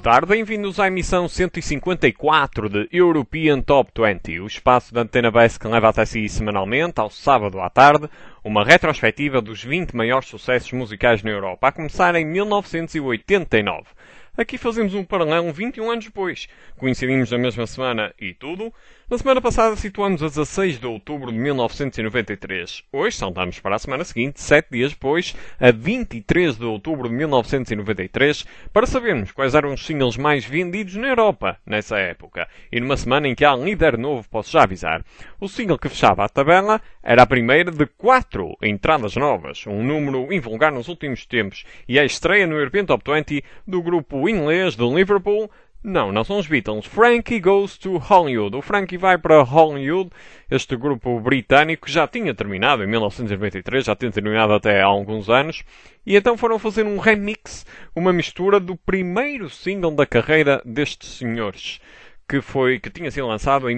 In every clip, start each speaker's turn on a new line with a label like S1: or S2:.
S1: tarde, bem-vindos à emissão 154 de European Top 20, o espaço da Antena Base que leva até si semanalmente, ao sábado à tarde, uma retrospectiva dos 20 maiores sucessos musicais na Europa, a começar em 1989. Aqui fazemos um paralelo 21 anos depois. Coincidimos na mesma semana e tudo. Na semana passada situamos a 16 de outubro de 1993. Hoje saltamos para a semana seguinte, 7 dias depois, a 23 de outubro de 1993, para sabermos quais eram os singles mais vendidos na Europa nessa época. E numa semana em que há um líder novo, posso já avisar. O single que fechava a tabela era a primeira de 4 entradas novas, um número invulgar nos últimos tempos, e a estreia no European Top 20 do grupo inglês de Liverpool. Não são os Beatles. Frankie Goes to Hollywood. O Frankie vai para Hollywood. Este grupo britânico já tinha terminado em 1993, já tinha terminado até há alguns anos. E então foram fazer um remix, uma mistura do primeiro single da carreira destes senhores, que tinha sido lançado em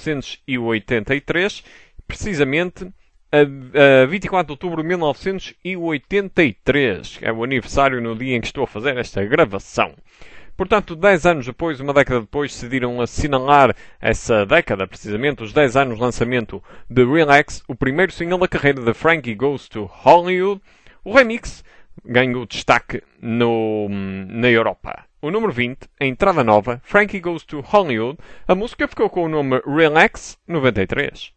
S1: 1983, precisamente a 24 de outubro de 1983. É o aniversário no dia em que estou a fazer esta gravação. Portanto, 10 anos depois, uma década depois, decidiram assinalar essa década, precisamente os 10 anos de lançamento de Relax, o primeiro single da carreira de Frankie Goes to Hollywood. O remix ganhou destaque na Europa. O número 20, a entrada nova, Frankie Goes to Hollywood, a música ficou com o nome Relax 93.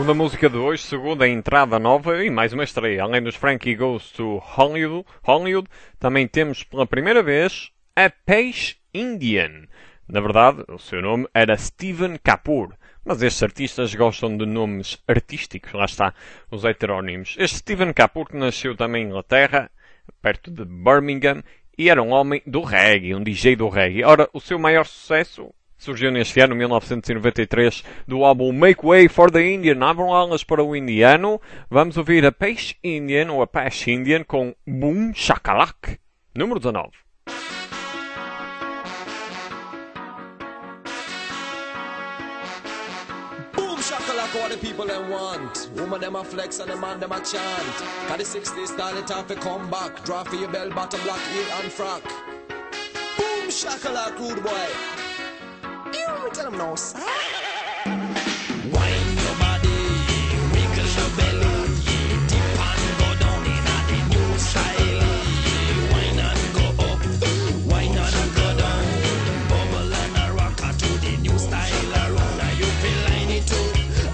S1: da música de hoje, segunda entrada nova e mais uma estreia. Além dos Frankie Goes to Hollywood, também temos pela primeira vez a Peixe Indian. Na verdade, o seu nome era Steven Kapoor, mas estes artistas gostam de nomes artísticos, lá está, os heterónimos. Este Steven Kapoor que nasceu também em Inglaterra, perto de Birmingham, e era um homem do reggae, um DJ do reggae. Ora, o seu maior sucesso surgiu neste ano, 1993, do álbum Make Way for the Indian. Abram alas para o indiano. Vamos ouvir a Peixe Indian, ou a Peixe Indian, com Boom Shakalak, número 19.
S2: Shakalaka what the people them want. Woman them a flex and the man them a chant. Cause the 60s style it time to come back. Draw for your bell bottom black heel and frock. Boom shakalaka rude boy. You tell them no sir. Wine your body, wiggle your belly, dip and go down in the new style. Wine and go up, wine and go down. Bubble and a rocker to the new style around. You feel like it too.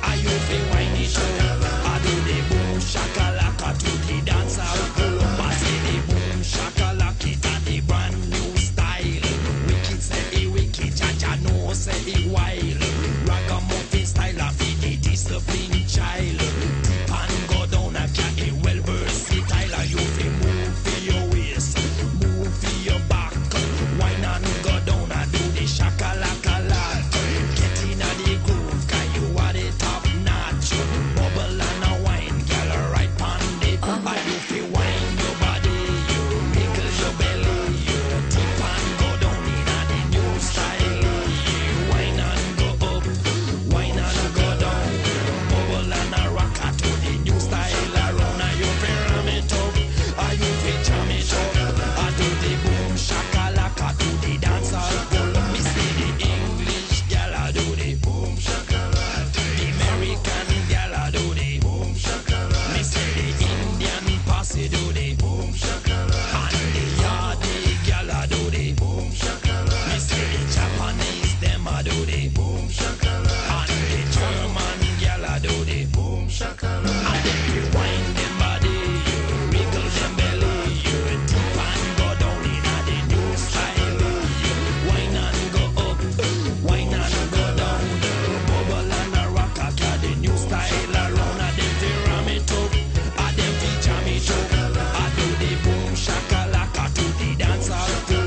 S2: I do the boom shakalaka to the dance hall pull up. I say the boom shakalaka it a the brand new style. Wicked say it wicked, Jaja no say it wild. Ragamuffin style of the disciplined child. Dip and go down a cat it well versatile. You feel move for your waist, move for your back. Wine and go down and do the shakalaka lot. Get in a the groove, cause you are the top notch. Bubble and a wine, girl, right pon it. And you feel wine your body, you wiggle your belly, you dip and go down in a the new style. You wine and go up, wine and go down. Bubble and a rocker to the new style around. And you feel ram it up, and you feel jam it up. I do the boom shakalaka to the dance hall full. Me see the English girl, I do the boom shakalaka. The American girl, I do the boom shakalaka. Me say the Indian posse do the boom shakalaka. And the Yardi girl, I do the boom shakalaka. Me say the Japanese them, I do the boom shakalaka. And the German girl, I do the boom shakalaka. And then you wind them body, you wiggle them belly, you dip and go down in a the new style. You wine and go up, wine and go down. Bubble and a rock, I got the new style around. And them fi ram it up, and them fi jam it up. I do the boom shakalaka to the dance hall full.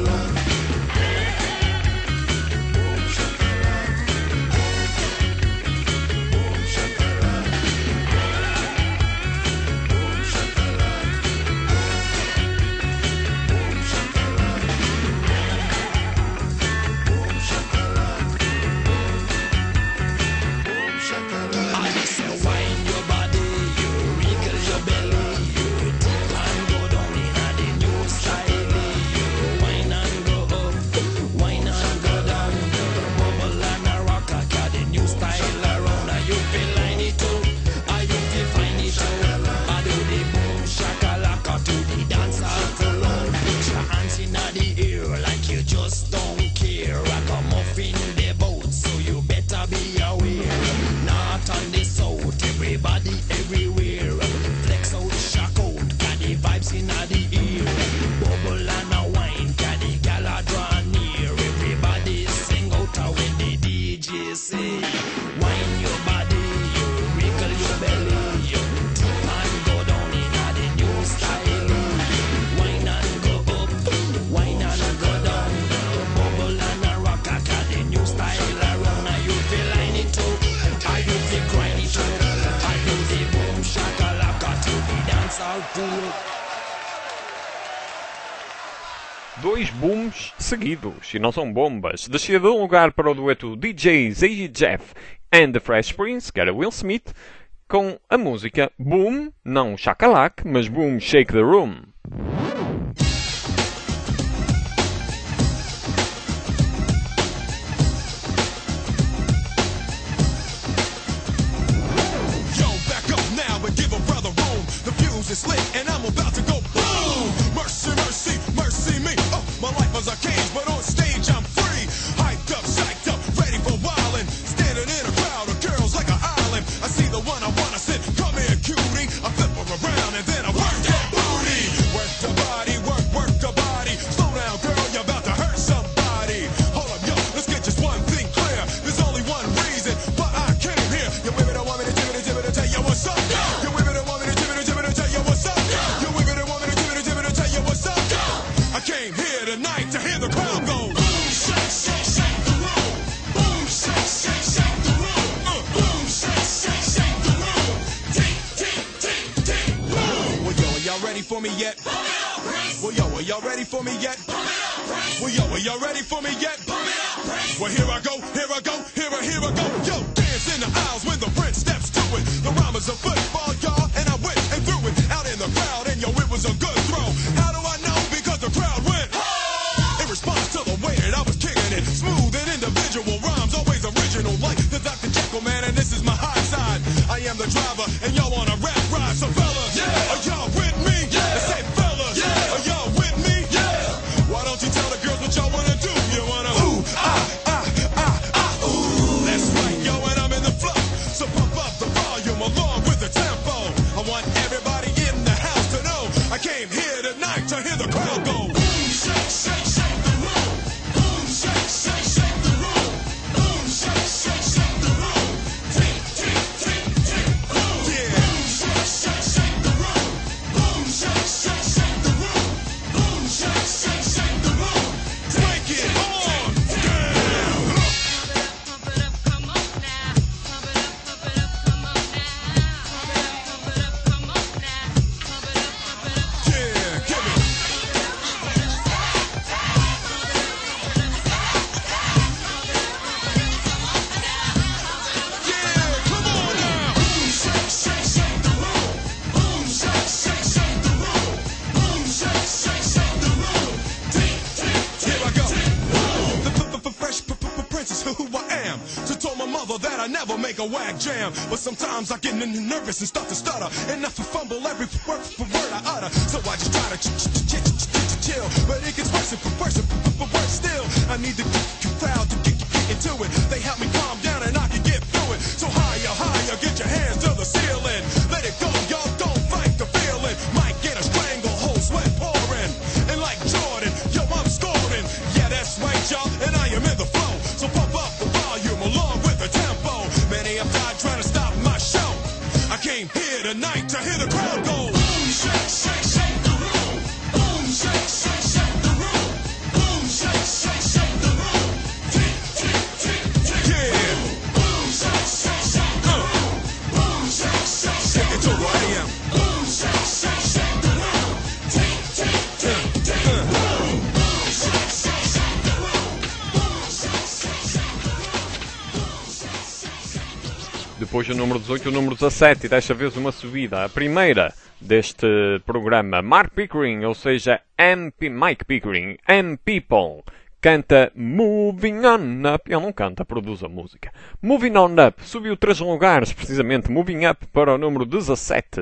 S2: I just say wine your body, you wiggle your belly, you dip and go down in a the new style. You wine and go up, wine and go down. Bubble and a rock, I got the new style around. And you feel like it too, and you feel fine it too. I do the boom shakalaka to the dance hall full on. Put your hands in the air like you just don't care. Ragamuffin the boat, so you better be aware. Not on the south, everybody everywhere. Flex out, shock out, got the vibes in the ear. Bubble and a wine, got the gala draw near. Everybody sing out when the DJ say, wine your body, you wiggle your belly, you dip and go down in the new style. Wine and go up, wine and go down. Bubble and a rock, I got the new style around. And you feel like it too, and you feel grind it too. I do the boom shakalaka to the dance hall full.
S1: Dois booms seguidos, e não são bombas. Descia de um lugar para o dueto DJ ZZ Jeff and the Fresh Prince, que era Will Smith, com a música Boom, não Shakalak, mas Boom Shake the Room.
S3: Yo, back up now and give a brother room. The fuse is lit and I'm about to go boom. Mercy, mercy, mercy me. Oh, my life was a cage, but on stage I'm free. Hyped up, psyched up, ready for wildin'. Standing in a crowd of girls like an island. I see the one I want. came here tonight to hear the crowd go. Boom, shake, shake, shake the room. Boom, shake, shake, shake the room. Boom, shake, shake, shake the room. Tick, tick, tick, tick, boom. Well, yo, are y'all ready for me yet? Pump it up, Prince. Well, yo, are y'all ready for me yet? Pump it up, Prince. Well, yo, are y'all ready for me yet? Pump it up, Prince. Well, here I go, here I go, here I go. Yo, dance in the aisles when the Prince steps to it. The rhyme is a football, y'all, and I went and threw it out in the crowd, and yo, it was a good throw. How do I know? Because the crowd went in response to the way that I was kicking it. Smooth and individual rhymes, always original, like the Dr. Jekyll man, and this is my high side. I am the driver, and y'all on a rap ride. So fellas, yeah, are y'all with me? Yeah. I say fellas, yeah, are y'all with me? Yeah. Why don't you tell the girls what y'all wanna do? You wanna ooh, ooh. That's right, yo, and I'm in the flow. So pump up the volume along with the tempo. I want everybody in the house to know I came here tonight to hear the crowd go. Boom, shake, shake, shake the room. Boom, shake, shake, shake the room. Boom, shake, shake, shake the room. Tick, tick, tick, tick, boom. Yeah. Boom, shake, shake, shake the room. Boom, shake, shake, shake the room. Boom, shake, shake, shake the room. Break it on down.
S4: Pump it up, come on now. Pump it up, come on now. Pump it up, come on now. Pump it up.
S3: Yeah, give me. Yeah, come on now. Boom, shake, shake, shake the room. Boom, shake, shake, shake the room. Boom, shake, shake, shake the room. Tick, tick, tick. Here I go. The fresh prince is who I am. So told my mother that I never make a whack jam. But sometimes I get nervous and start to stutter, and I fumble every word I utter. So I just try to chill, but it gets worse and worse still. I need the crowd to get into it. They help me calm down and I can get through it. So higher, higher, get your hands to the ceiling. Let it go, y'all, don't fight the feeling. Might get a stranglehold, sweat pouring. And like Jordan, yo, I'm scoring. Yeah, that's right, y'all, and I am in the flow. So pump up the volume along with the tempo. Many have died trying to stop my show. I came here tonight to hear the crowd go. Boom, shake, shake, shake the room. Boom, shake, shake, shake the room. Boom, shake, shake, shake the room. Tick, tick, tick, tick. Yeah. Boom, shake, shake, shake the room. Boom, shake, shake, shake it to who I am. Boom, shake, shake, shake the room. Tick, tick, tick, tick. Boom, shake, shake, shake the room. Boom, shake, shake, shake the room. Boom, shake, shake, shake the room.
S1: Depois o número 18 e o número 17, e desta vez uma subida. A primeira deste programa, Mark Pickering, ou seja, Mike Pickering, M-People, canta Moving On Up. Ele não canta, produz a música. Moving On Up, subiu 3 lugares, precisamente, Moving Up para o número 17.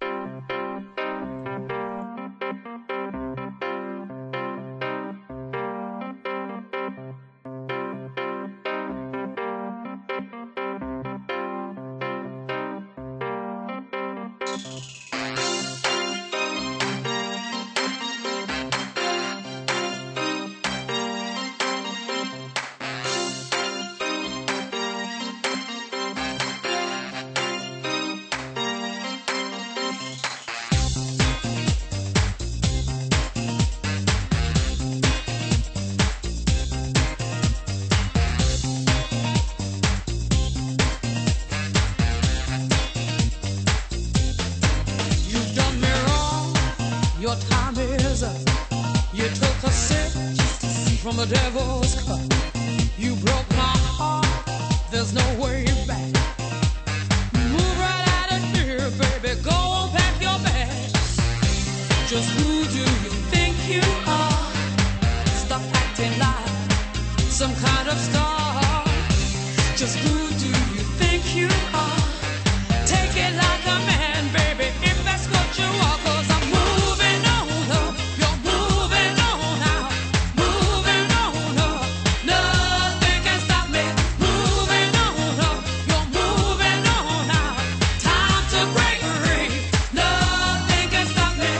S4: You've done me wrong, your time is up. You took a sip from the devil's cup. You broke my heart, there's no way back. Move right out of here, baby, go pack your bags. Just who do you think you are? Stop acting like some kind of star. Just who do you think you are? Take it like a man, baby, if that's what you are. 'Cause I'm moving on up, you're moving on out. Moving on up, nothing can stop me. Moving on up, you're moving on out. Time to break free, nothing can stop me.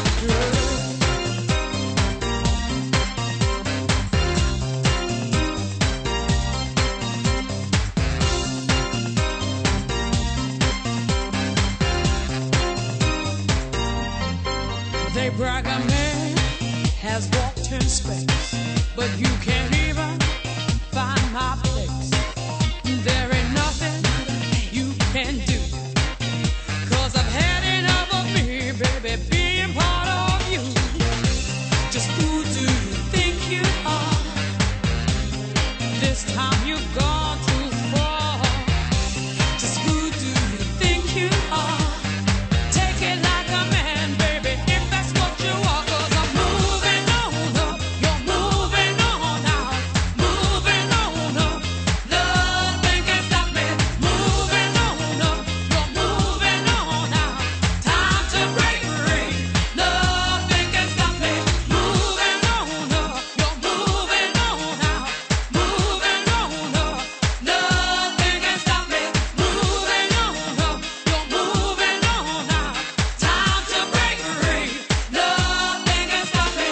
S4: in space, but you can't even find my place. There ain't nothing you can do, 'cause I've had enough of me, baby, being part of you. Just who do you think you are? This time you've gone too far. Just who do you think you are? Take it like a man, baby, if that's what you are. 'Cause I'm moving on up, you're moving on out, moving on up. Nothing can stop me. Moving on up, you're moving on out. Time to break free. Nothing can stop me. Moving on up, you're moving on out, moving on up. Nothing can stop me. Moving on up, you're moving on out. Time to break free. Nothing can stop me.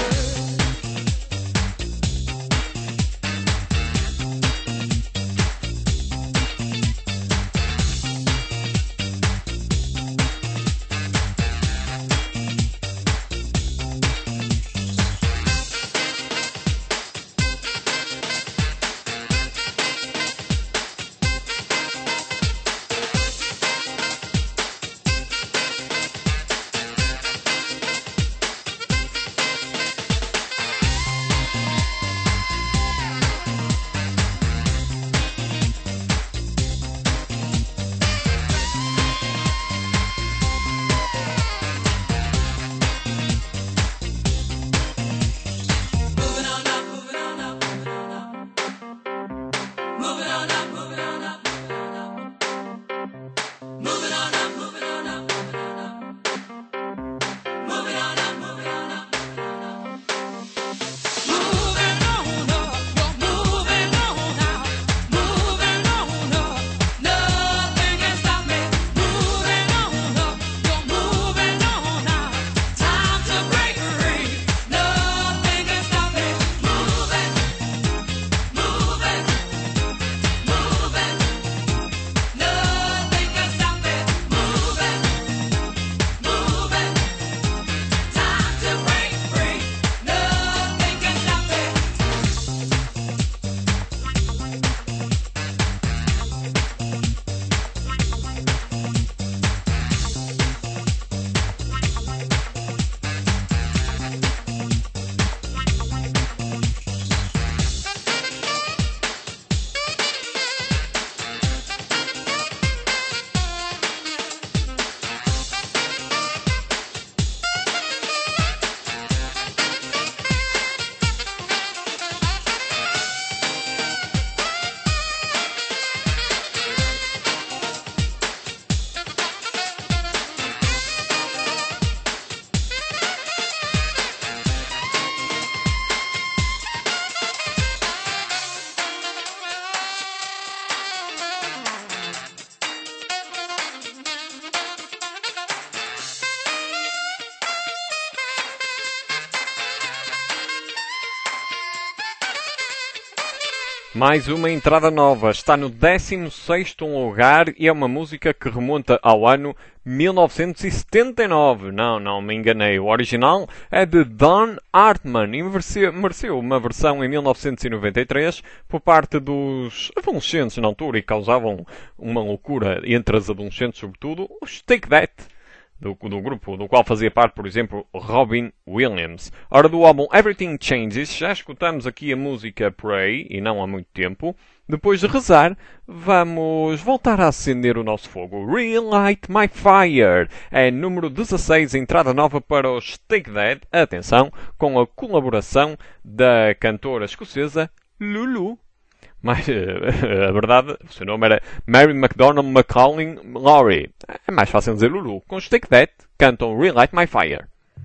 S4: Moving on up, moving on up, moving on up. Moving on up, moving on up, moving on up. Moving on up, moving on up, moving on up. Moving on up, moving on up, moving on up. Moving on up, you're moving on out. Moving on up, nothing can stop me. Moving on up, you're moving on out. Time to break free. Nothing can stop me. Moving, moving, moving. Nothing can stop me. Moving, moving. Time to break free. Nothing can stop me.
S1: Mais uma entrada nova, está no 16º lugar e é uma música que remonta ao ano 1979. Não me enganei. O original é de Don Hartman e mereceu uma versão em 1993 por parte dos adolescentes na altura e causavam uma loucura entre as adolescentes, sobretudo os Take That. Do grupo do qual fazia parte, por exemplo, Robin Williams. Ora, do álbum Everything Changes, já escutamos aqui a música Pray, e não há muito tempo. Depois de rezar, vamos voltar a acender o nosso fogo. Relight My Fire é número 16, entrada nova para os Take That, atenção, com a colaboração da cantora escocesa Lulu. Mas a verdade, o seu nome era Mary McDonald McCallum Laurie. É mais fácil dizer Lulu. Com os Take That, cantam Relight My Fire.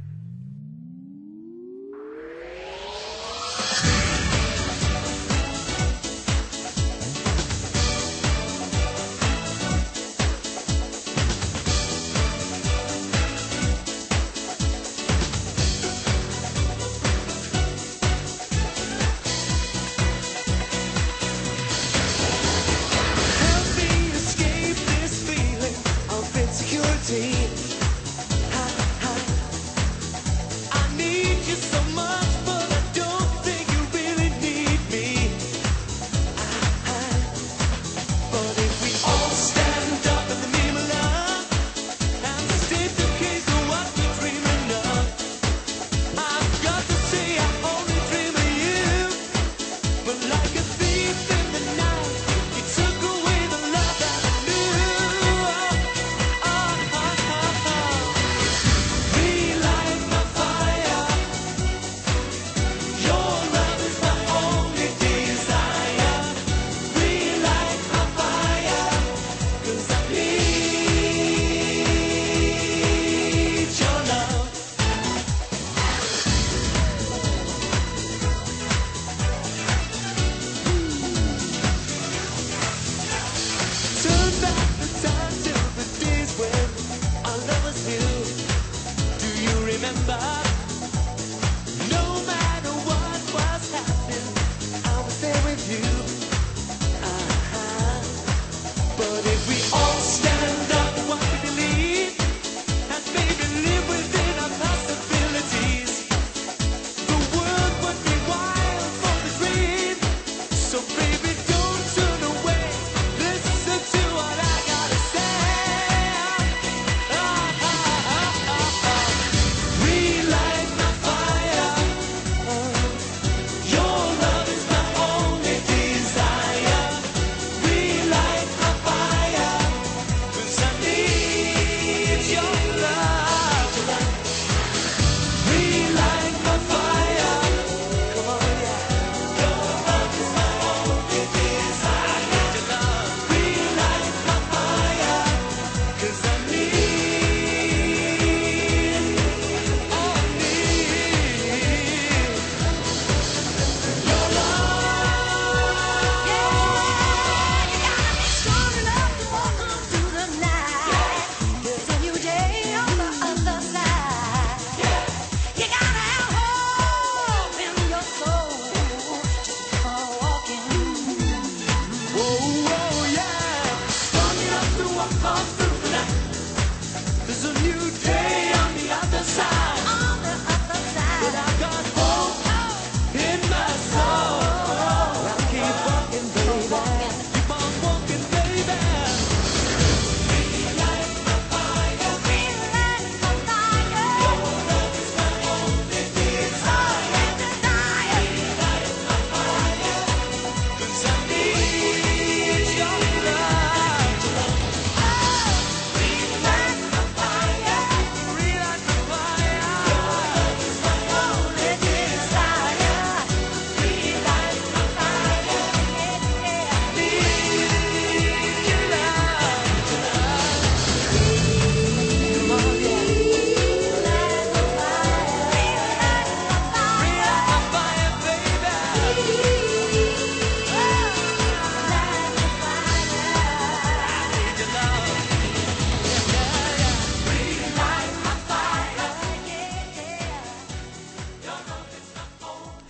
S3: Help me escape this feeling of insecurity.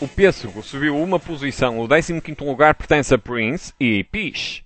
S1: O pêssego subiu uma posição. O 15º lugar pertence a Prince e Peach.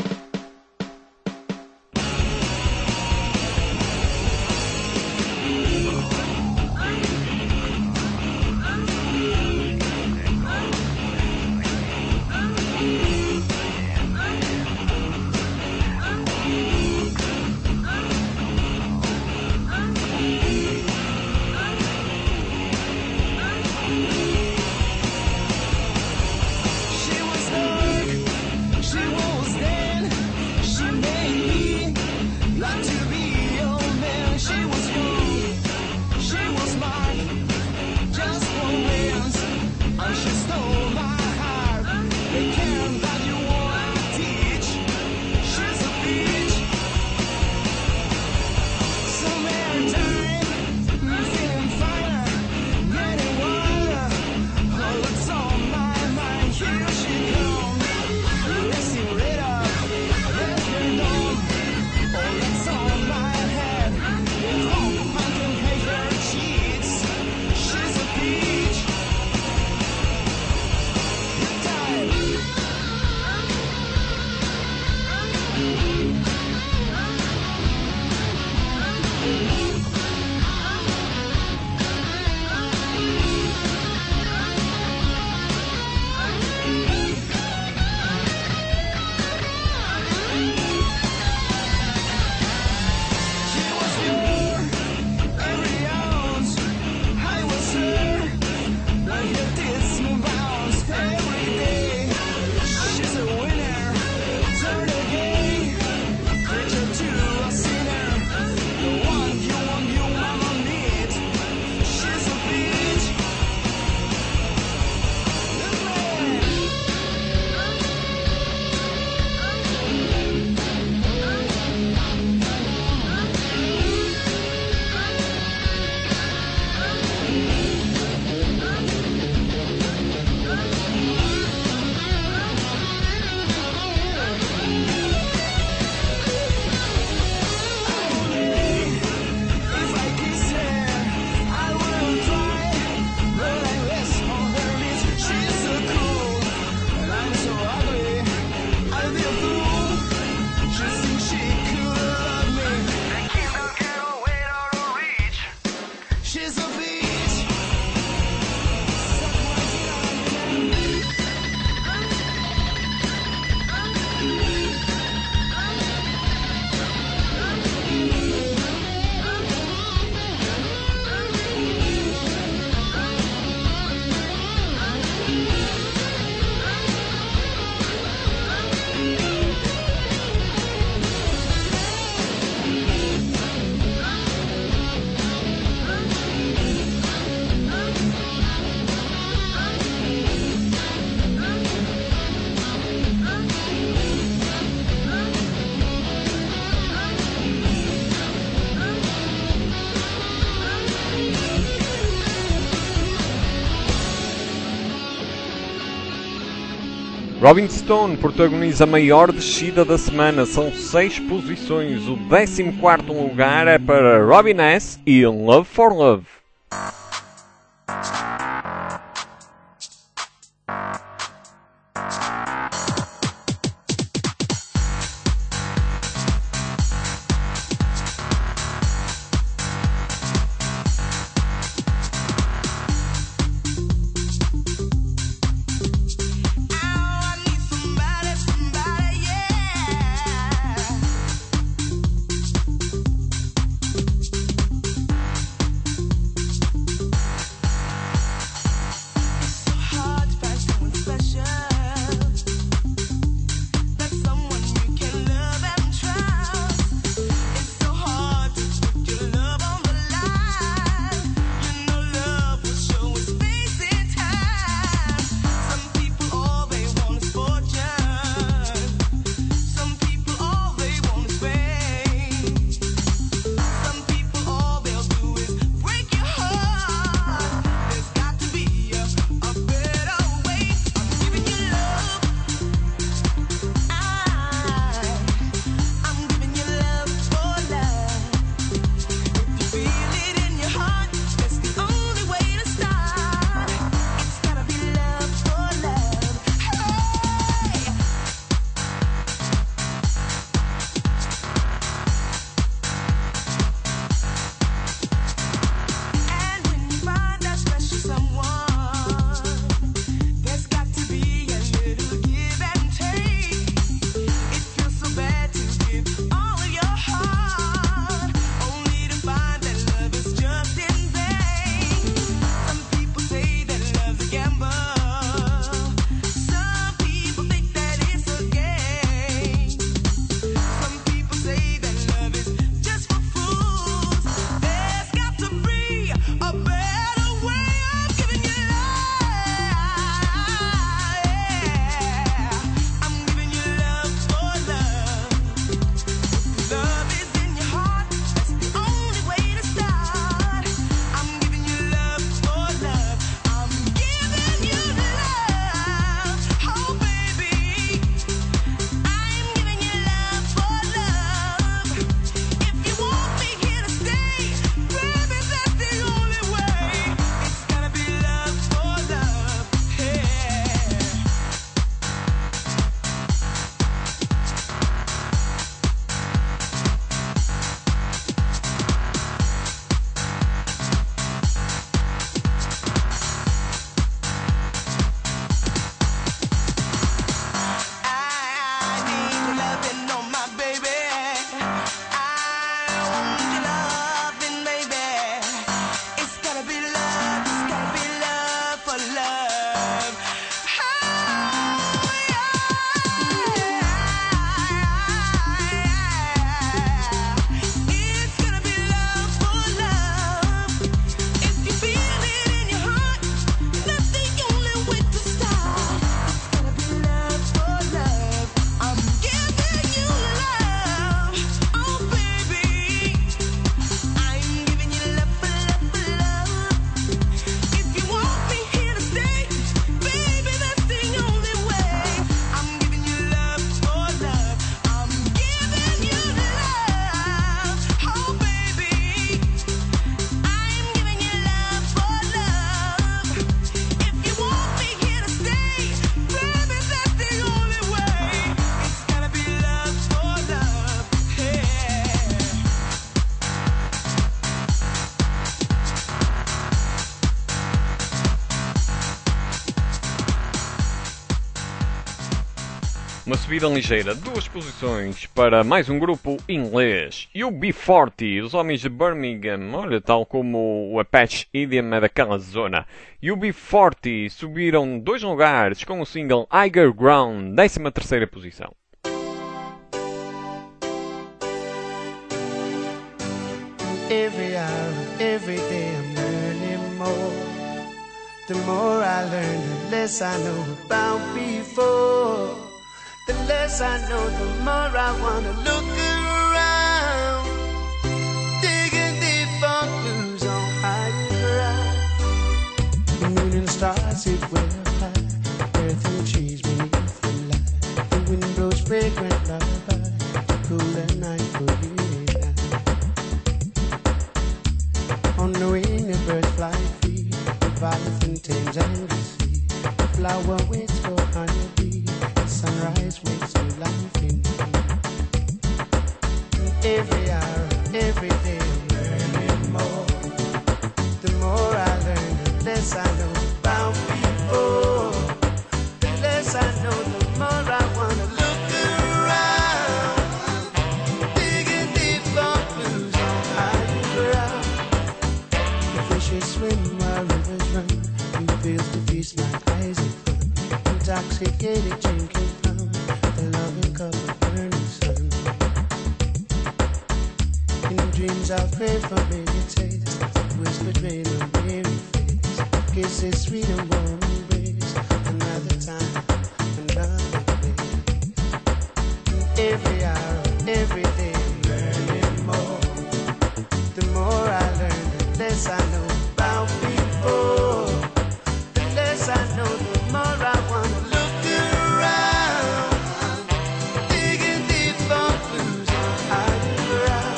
S1: Rolling Stone protagoniza a maior descida da semana, são 6 posições. O 14º lugar é para Robin S. e Love for Love. Uma subida ligeira, 2 posições para mais um grupo inglês. UB40, os homens de Birmingham, olha, tal como o Apache Idiom é daquela zona. UB40 subiram 2 lugares com o single Higher Ground, 13ª posição.
S5: Every hour, every day I'm learning more. The more I learn, the less I know about before. The less I know, the more I wanna look around. Digging deep for clues on higher ground. The moon and the stars sit well high. Earth and trees beneath the light. The wind blows fragrant lullaby. Cooler night for you and I. On the wing the birds fly free. The violet and tames and the sea. The flower waits for honeybee. Sunrise wakes new life in me. Every hour, every day I'm learning more. The more I learn, the less I know about before. The less I know, the more I wanna look around. Digging deep for clues on higher ground. The fishes swim while rivers run. New fields to feast my eyes in fun. Intoxicated drinking from the loving cup of burning sun. In dreams I'll pray for maybe taste. Whispered rain on weary face. Kisses sweet and warm embrace. Another time, another place. Every hour, every day I'm learning more. The more I learn, the less I know about before. The less I know, the more I wanna look around. Digging deep for clues on higher ground.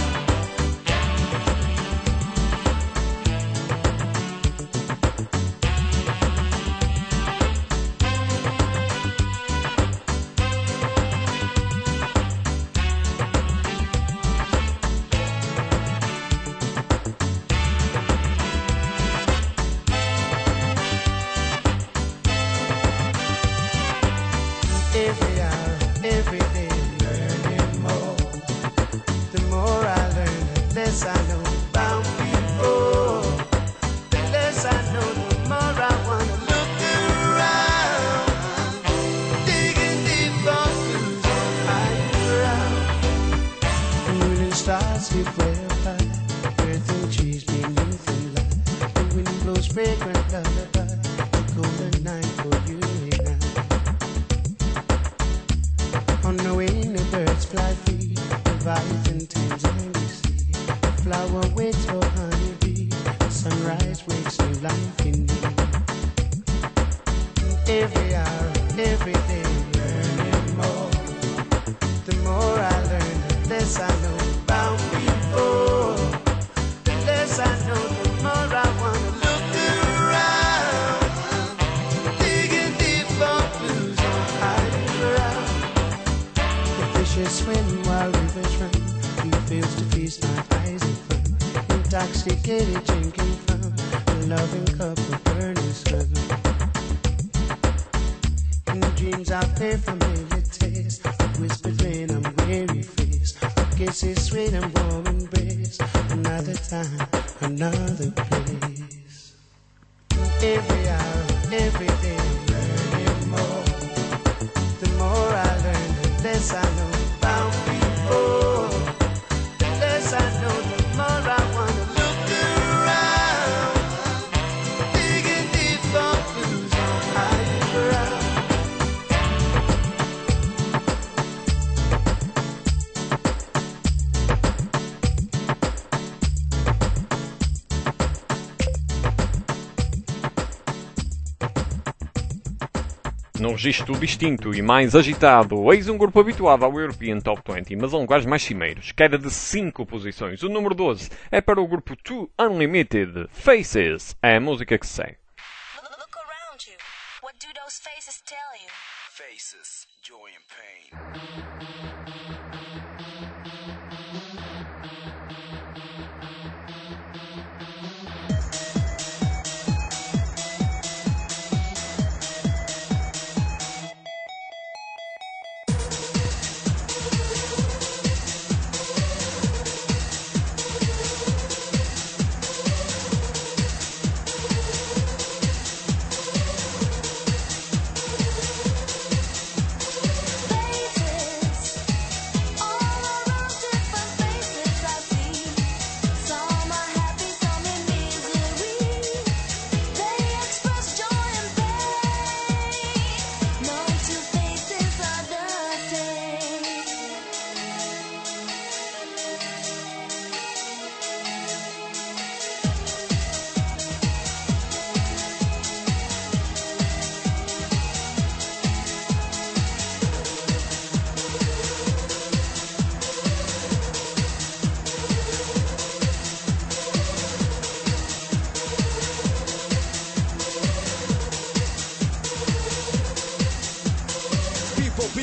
S5: Every hour, every day I'm learning more. The more I learn, the less I know about before. The less I know, the more I wanna look around. Digging deep for clues on higher ground. The moon and stars sit way up high. Earth and trees beneath the light. The wind blows fragrant lullaby. The golden night for you and I. On the wing the birds fly free. The violet and Thames and the sea. The flower waits for honeybee. Sunrise wakes new life in me. Every hour, every day I'm learning more. The more I learn, the less I know about before. The less I know, the more I wanna look around. Digging deep for clues on higher ground. The fishes swim while rivers run. New fields to feast my eyes in fun. Intoxicated drinking from the loving cup of burning sun. In dreams I pray familiar taste. Whispered rain on weary face. Kisses sweet and warm embrace. Another time, another place. Every hour, every day I'm learning more. The more I learn, the less I know about before. The less I know, the more I wanna look around. Digging deep for clues on higher ground.
S1: Num registro distinto e mais agitado, eis um grupo habituado ao European Top 20, mas a lugares mais cimeiros, queda de 5 posições. O número 12 é para o grupo Too Unlimited. Faces é a música que se segue.
S6: Look around you. What do those faces tell you?
S3: Faces, joy and pain.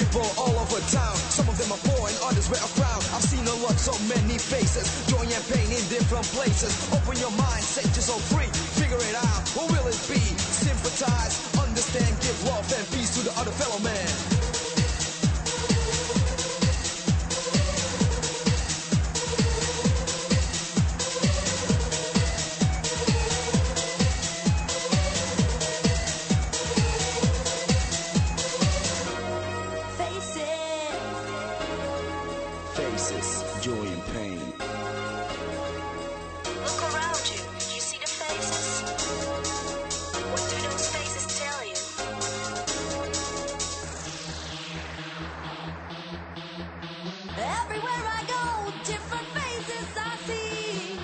S2: people all over town. Some of them are poor and others wear a crown. I've seen a lot, so many faces, joy and pain in different places. Open your mind, set yourself free. Figure it out, what will it be? Sympathize, understand, give love and peace to the other fellow man.
S6: Faces.
S2: Joy and pain.
S6: Look around you. You see the faces? What do those faces tell you?
S4: Everywhere I go, different faces I see.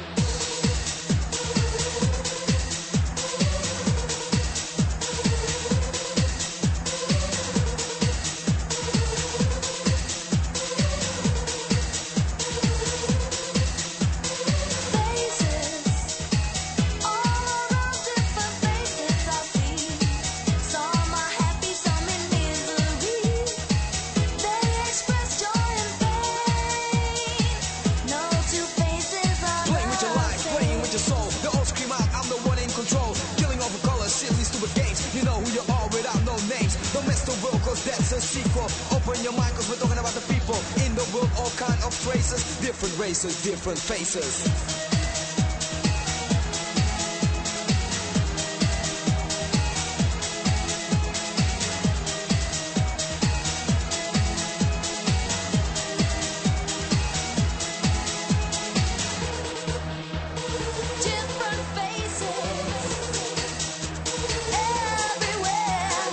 S4: Faces, all around, different faces I see. Some are happy, some in misery. They express joy and pain. No two faces are
S2: Playing with your life, playing with your soul. They all scream out, I'm the one in control. Killing over colors, silly stupid games. You know who you are without no names. Don't mess the world, cause that's a sequel. Open your mind, cause we're talking about the people. In the world, all kind of races. Different races, different faces.
S4: different faces everywhere.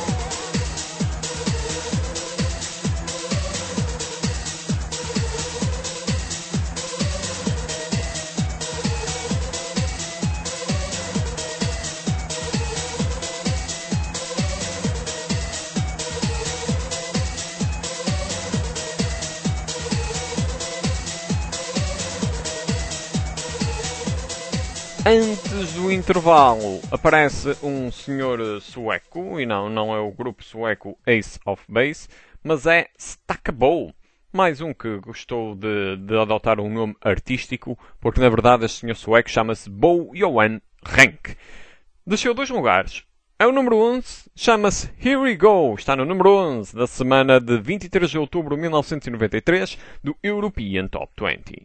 S1: Antes do intervalo aparece um senhor sueco, e não é o grupo sueco Ace of Base, mas é Stackabo, mais um que gostou de adotar um nome artístico, porque na verdade este senhor sueco chama-se Bo Johan Renck. Desceu 2 lugares. É o número 11, chama-se Here We Go, está no número 11 da semana de 23 de outubro de 1993 do European Top 20.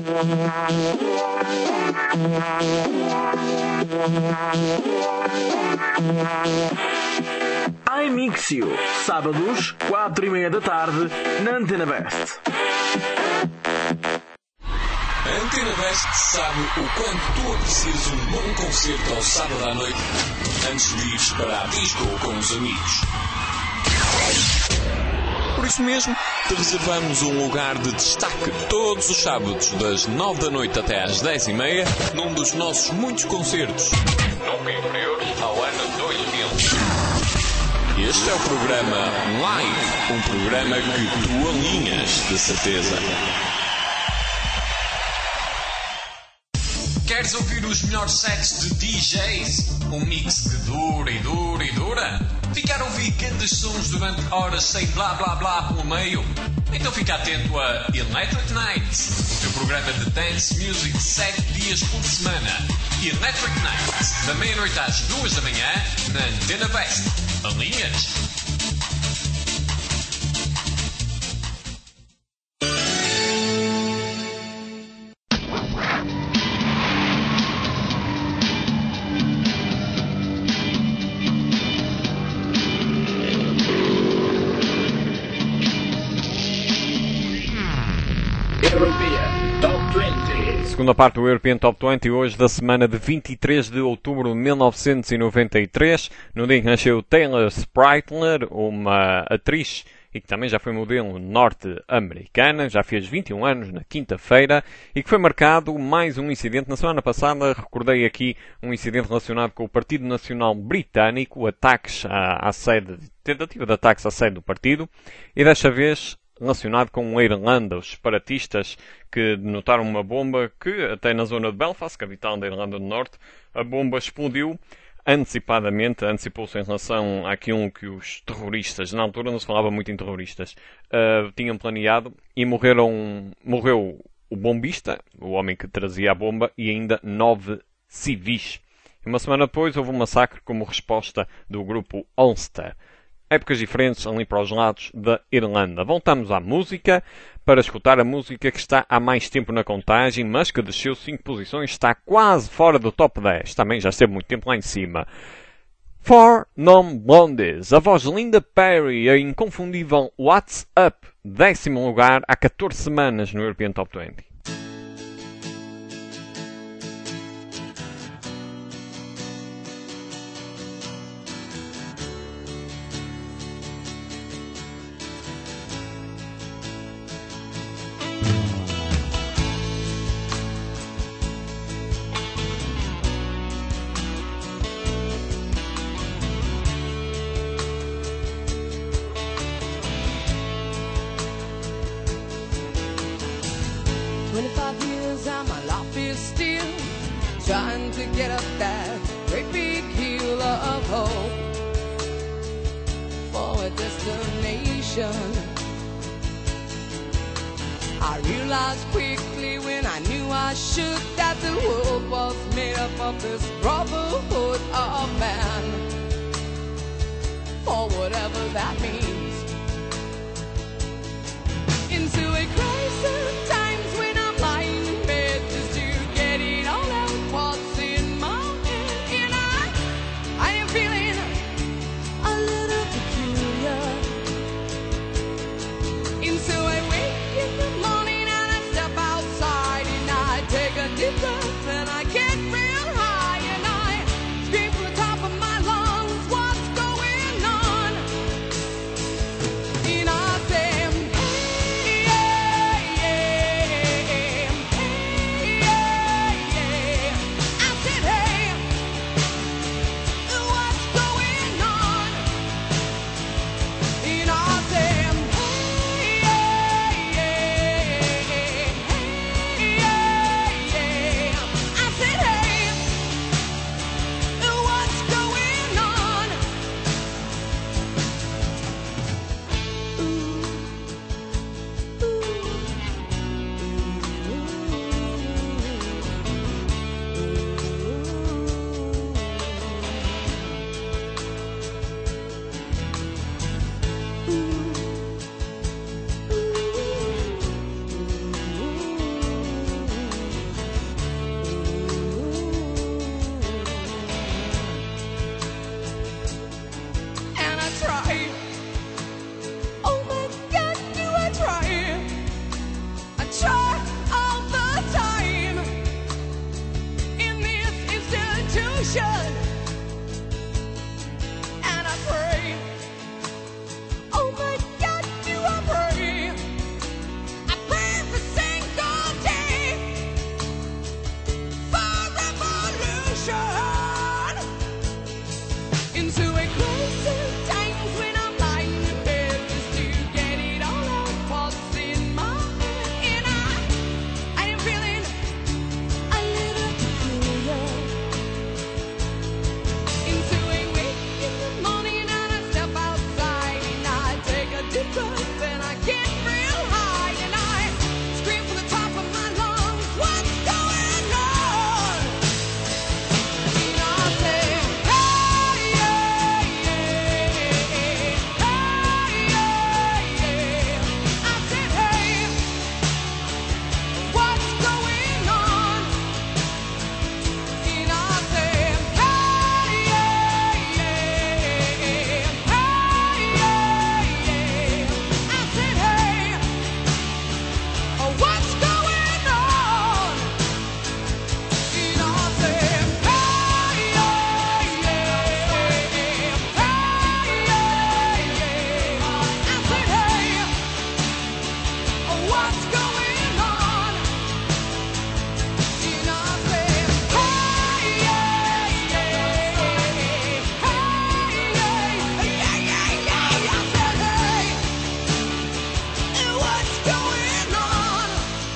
S7: iMixio, sábados, 4:30 da tarde, na Antena Best.
S8: A Antena Best sabe o quanto tu aprecias um bom concerto ao sábado à noite antes de ires para a disco com os amigos. Por isso mesmo, te reservamos um lugar de destaque todos os sábados, das 9 da noite até às 10:30, num dos nossos muitos concertos, nunca inferiores ao ano 2000. Este é o programa Live, um programa que tu alinhas, de certeza. Queres ouvir os melhores sets de DJs? Um mix que dura e dura e dura? Ficar a ouvir grandes sons durante horas sem blá blá blá pelo meio? Então fica atento a Electric Nights, o teu programa de dance music 7 dias por semana. Electric Nights, da meia-noite às 2 da manhã, na Antena Best. Alinhas?
S1: Segunda parte do European Top 20, hoje da semana de 23 de outubro de 1993, no dia em que nasceu Taylor Spritler, uma atriz e que também já foi modelo norte-americana, já fez 21 anos na quinta-feira e que foi marcado mais um incidente. Na semana passada recordei aqui um incidente relacionado com o Partido Nacional Britânico, ataques à sede, tentativa de ataques à sede do partido, e desta vez relacionado com a Irlanda. Os separatistas que denotaram uma bomba que, até na zona de Belfast, capital da Irlanda do Norte, a bomba explodiu antecipadamente, antecipou-se em relação àquilo que os terroristas, na altura não se falava muito em terroristas, tinham planeado, e morreu o bombista, o homem que trazia a bomba, e ainda 9 civis. Uma semana depois houve um massacre como resposta do grupo Ulster. Épocas diferentes ali para os lados da Irlanda. Voltamos à música para escutar a música que está há mais tempo na contagem, mas que desceu 5 posições, está quase fora do top 10. Também já esteve muito tempo lá em cima. Four Non Blondes, a voz de Linda Perry, a inconfundível What's Up, 10º lugar há 14 semanas no European Top 20.
S4: Trying to get up that great big hill of hope for a destination. I realized quickly when I knew I should that the world was made up of this brotherhood of man, for whatever that means. Into a crisis times when I'm lying in bed just to get it all out. What's in my head, and I am feeling a little peculiar. And so I wake in the morning and I step outside and I take a deep breath and I get real high and I scream from the top of my lungs, what's going on? And I say, hey, yeah, yeah. try all the time in this institution, and I pray. Oh my God, do I pray? I pray every single day for revolution into a crisis times when I'm lying in bed just to get it all out what's in my head, and I am feeling a little peculiar into a wake in the morning and I step outside and I take a deep breath and I get real high and I scream from the top of my lungs, what's going on? And I say, hey, yeah, yeah, hey, yeah, yeah. I said, hey, what's going on? And I said, hey, yeah, yeah, hey, yeah, yeah. I said, hey, what's going on? And I said, hey, yeah, yeah, hey, yeah, yeah. I said, hey, what's going on? And I said, hey, yeah, yeah, hey, yeah, yeah, yeah. I said, hey, what's going on?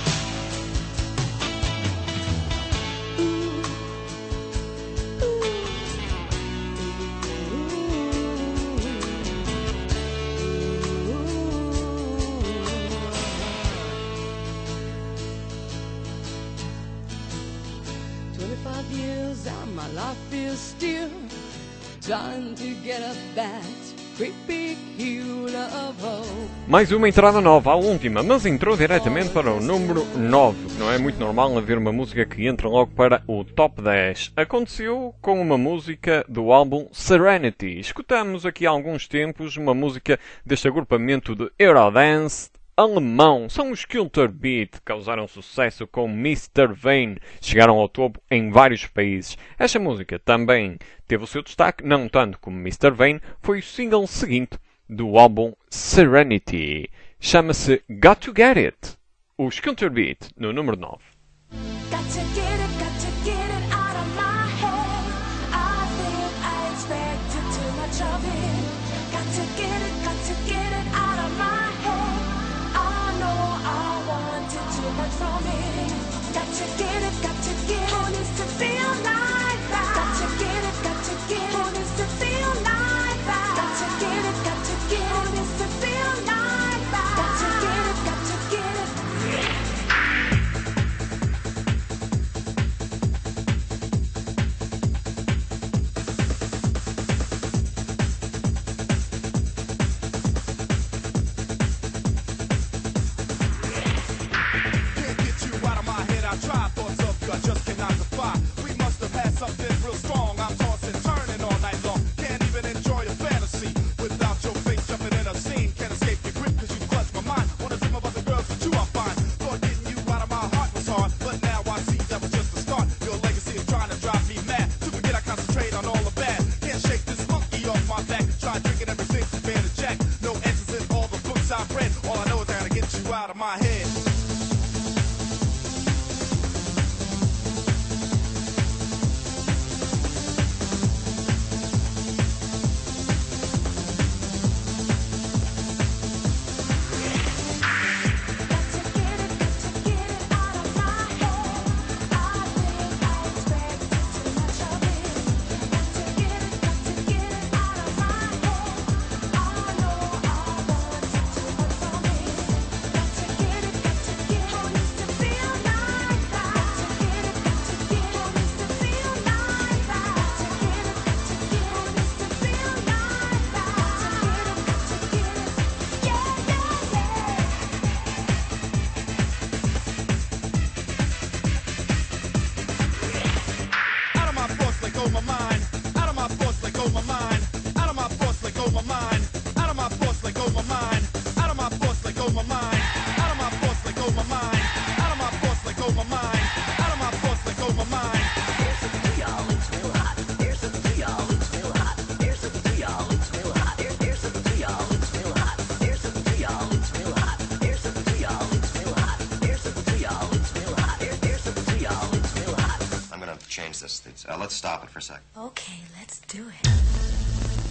S4: Years and my life is still trying to get up that great big hill of hope.
S1: Mais uma entrada nova, a última, mas entrou diretamente para o número 9, que não é muito normal haver uma música que entra logo para o top 10. Aconteceu com uma música do álbum Serenity. Escutamos aqui há alguns tempos uma música deste agrupamento de Eurodance alemão. São os Kilter Beat, que causaram sucesso com Mr. Vain. Chegaram ao topo em vários países. Esta música também teve o seu destaque, não tanto como Mr. Vain, foi o single seguinte do álbum Serenity. Chama-se Got to Get It. Os Kilter Beat, no número 9.
S6: Got to get it out of my head. I think I expected too much of it. Got to get it out of my head. I know I wanted too much from it. Got to get it, who needs to feel like that? Got to get it, who needs to feel like that? Got to get it, who needs to feel like that? Got to get it,
S9: change this. Let's stop it for a sec.
S6: Okay, let's do it.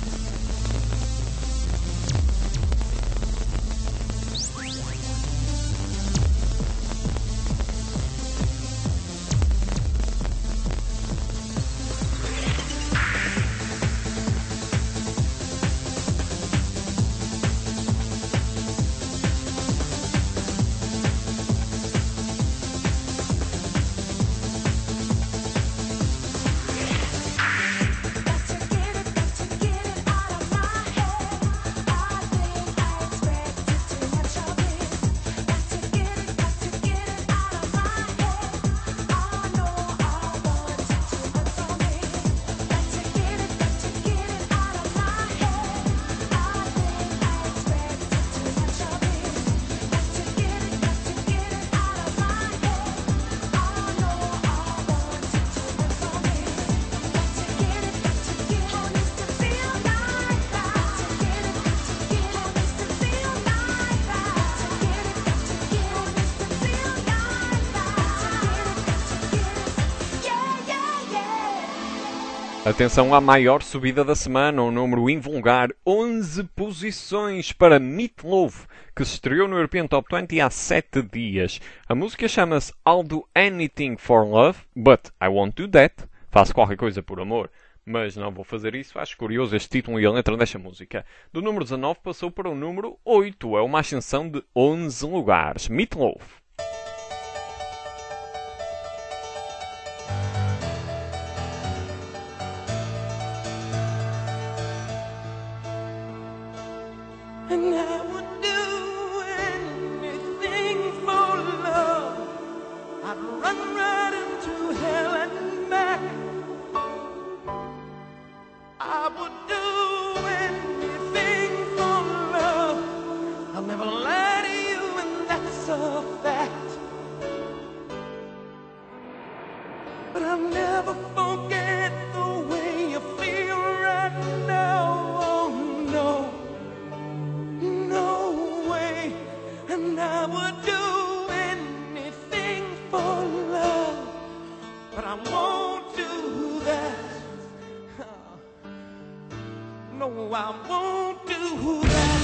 S1: Atenção à maior subida da semana, um número invulgar, 11 posições para Meat Loaf, que se estreou no European Top 20 há 7 dias. A música chama-se I'll Do Anything for Love, but I Won't Do That. Faço qualquer coisa por amor, mas não vou fazer isso. Acho curioso este título e a letra desta música. Do número 19 passou para o número 8, é uma ascensão de 11 lugares. Meat Loaf.
S10: And I would do anything for love. I'd run right into hell and back. I would do anything for love. I'll never lie to you, and that's a fact. But I'll never forget the way you feel right now. Oh no. No way, and I would do anything for love, but I won't do that. No, I won't do that.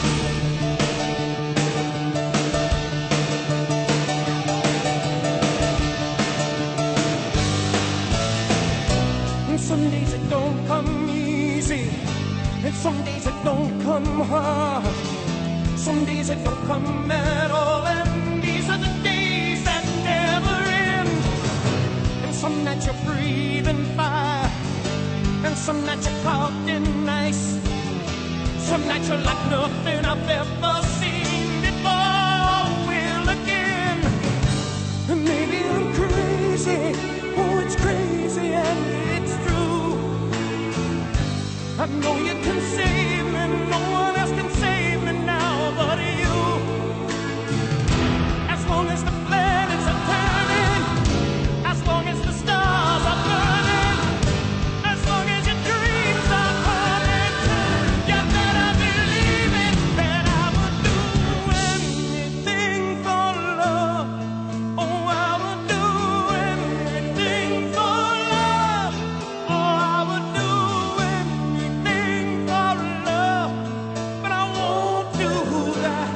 S10: And some days it don't come easy, and some days it don't come hard. Some days it don't come at all, and these are the days that never end. And some nights you're breathing fire, and some nights you're caught in ice. Some nights you're like nothing I've ever seen before. Well, again, and maybe I'm crazy. Oh, it's crazy and it's true. I know you can save me, no one else can save me now but you. As long as the planets are turning, as long as the stars are burning, as long as your dreams are coming true, you better believe it, that I would do anything for love. Oh, I would do anything for love. Oh, I would do anything for love, but I won't do that.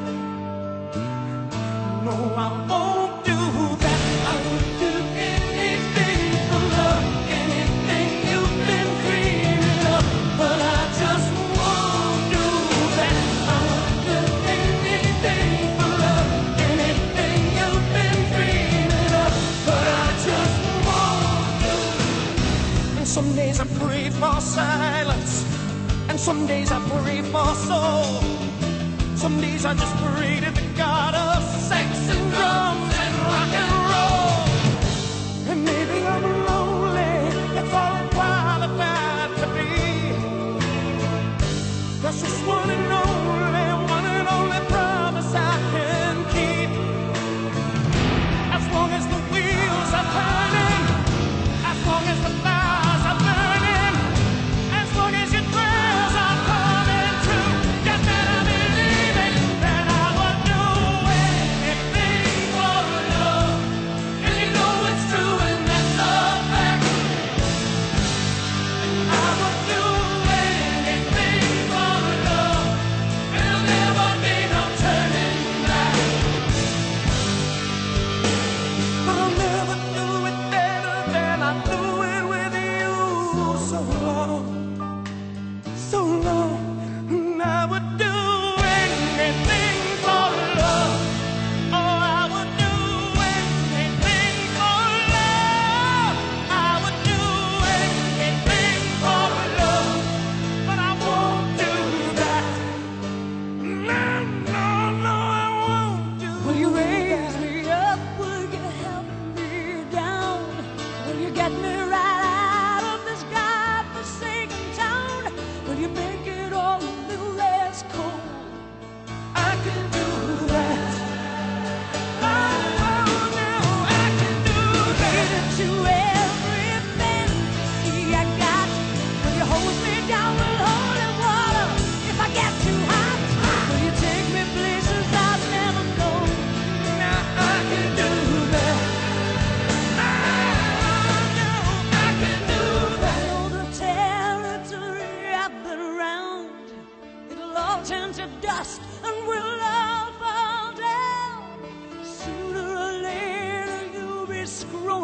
S10: No, I won't do that. I would do anything for love, anything you've been dreaming of, but I just won't do that. I would do anything for love, anything you've been dreaming of, but I just won't do that. And some days I pray for silence, and some days I pray for soul. Some days I just pray to the God of sex and drums and rock and roll. And maybe I'm lonely, that's all I'm qualified to be. That's just one and only promise I can keep. As long as the wheels are turning, as long as the fires are burning, as long as your prayers are coming true, you better believe it, that I would do anything for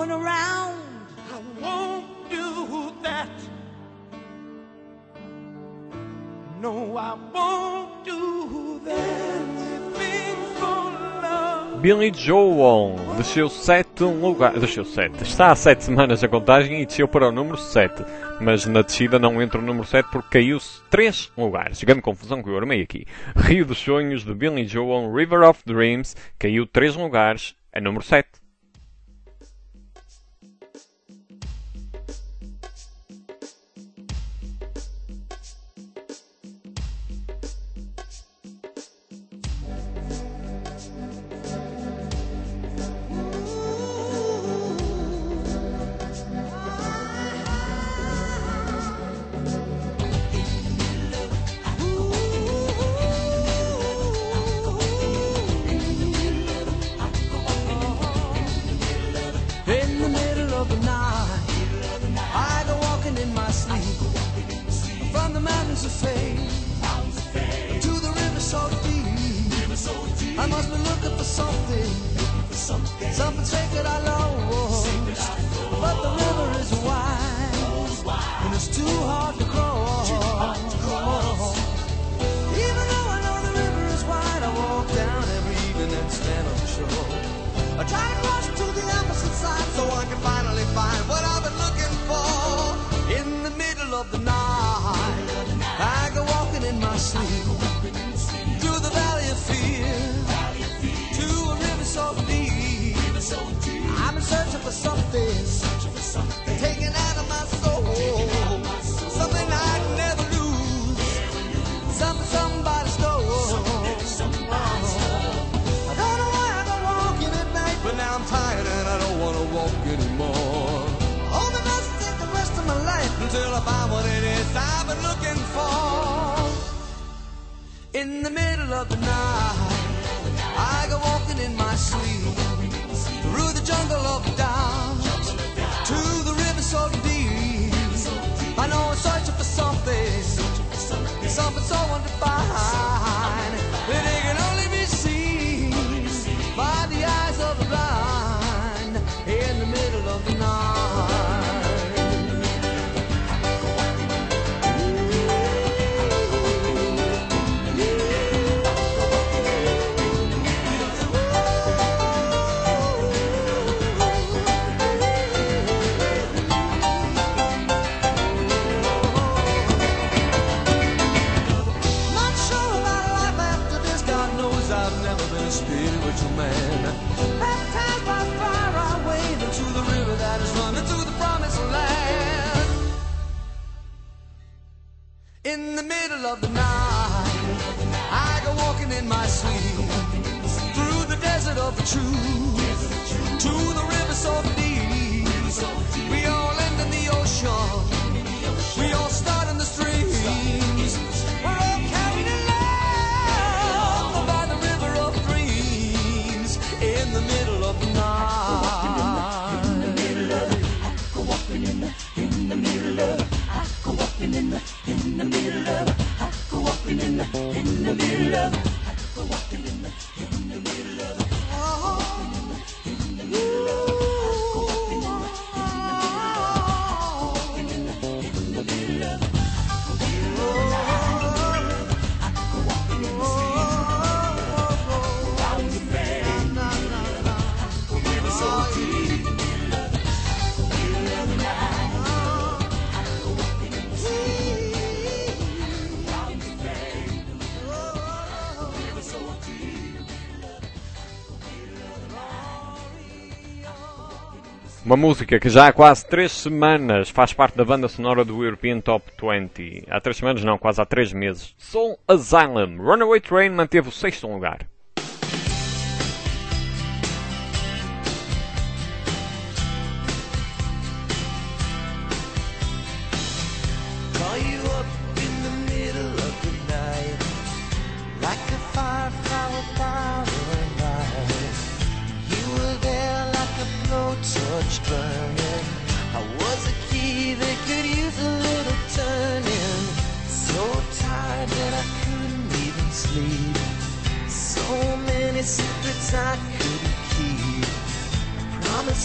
S10: fooling around. I won't do that. No, I won't do that. Anything for love.
S1: Billy Joel desceu 7 lugares. Está há 7 semanas a contagem e desceu para o número 7. Mas na descida não entra o número 7 porque caiu-se 3 lugares. Grande confusão que eu armei aqui. Rio dos Sonhos de Billy Joel, River of Dreams, caiu 3 lugares a número 7.
S10: In the middle of the night, I go walking in my sleep. From the mountains of fame to the river so deep. I must be looking for something, something sacred I lost. But the river is wide, and it's too hard to cross. Even though I know the river is wide, I walk down every evening and stand on the shore. I try to cross to the opposite side so I can finally find what I've been looking for. In the middle of the night, I go walking in my sleep through the valley of fear to a river so deep. I'm searching for something taken out of my soul, something I'd never lose, something somebody stole. I don't know why I go walking at night, but now I'm tired and I don't want to walk anymore. Oh, but must take the rest of my life until I find what it is I've been looking for. In the middle of the night, I go walking in my sleep through the jungle of doubt to the river so deep. I know I'm searching for something, something so undefined that it can only be seen by the eyes of the blind. In the middle of the night. Not sure about life after this. God knows I've never been a spiritual man. Baptized by fire, I wade into the river that is running to the promised land. In the middle of the night, I go walking in my sleep through the desert of the truth to the river so deep. We all end in the ocean. We all start in the streams. We're all carried along by the river of dreams. In the middle of the night. In the middle of it, I go walking in the middle of it. I go walking in the middle of it. I go walking in the middle of it. I go walking in the middle of it. In the middle of it.
S1: Uma música que já há quase 3 semanas faz parte da banda sonora do European Top 20. Há 3 semanas não, quase há 3 meses. Soul Asylum. Runaway Train manteve o 6º lugar.
S10: Call you up in the middle of the night, like a firefly without a light. You were there like a blowtorch burning. I was a key that could use a little turning. So tired that I couldn't even sleep. So many secrets I couldn't keep. I promised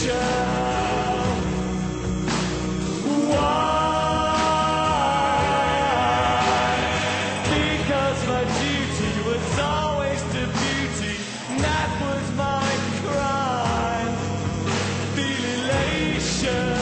S10: Because my duty was always to beauty, and that was my crime. Feel elation.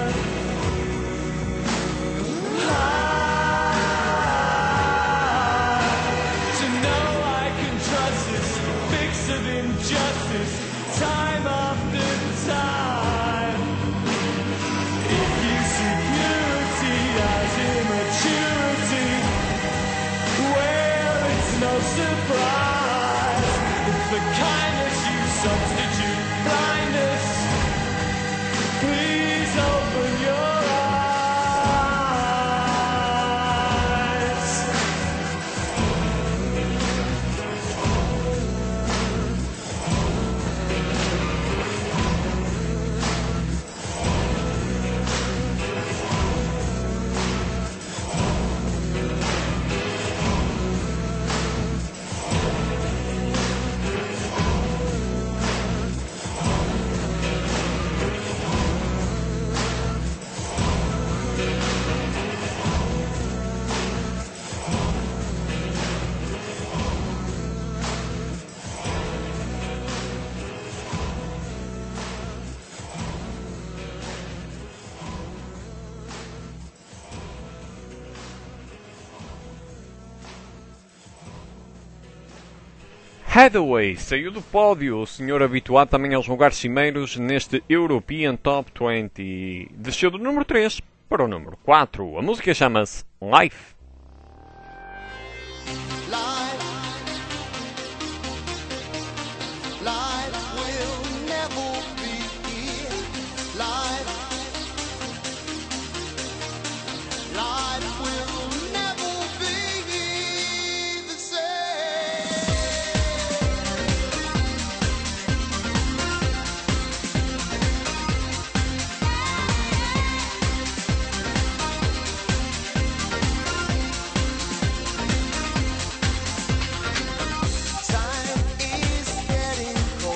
S10: To know I can trust this fix of injustice, time after time. If you see purity as immaturity, well, it's no surprise if for kindness you substitute blindness. Please open your eyes.
S1: Hathaway saiu do pódio, o senhor habituado também aos lugares cimeiros neste European Top 20. Desceu do número 3 para o número 4. A música chama-se Life.
S3: Life will never be here. Life will never be the same. Time is getting cold.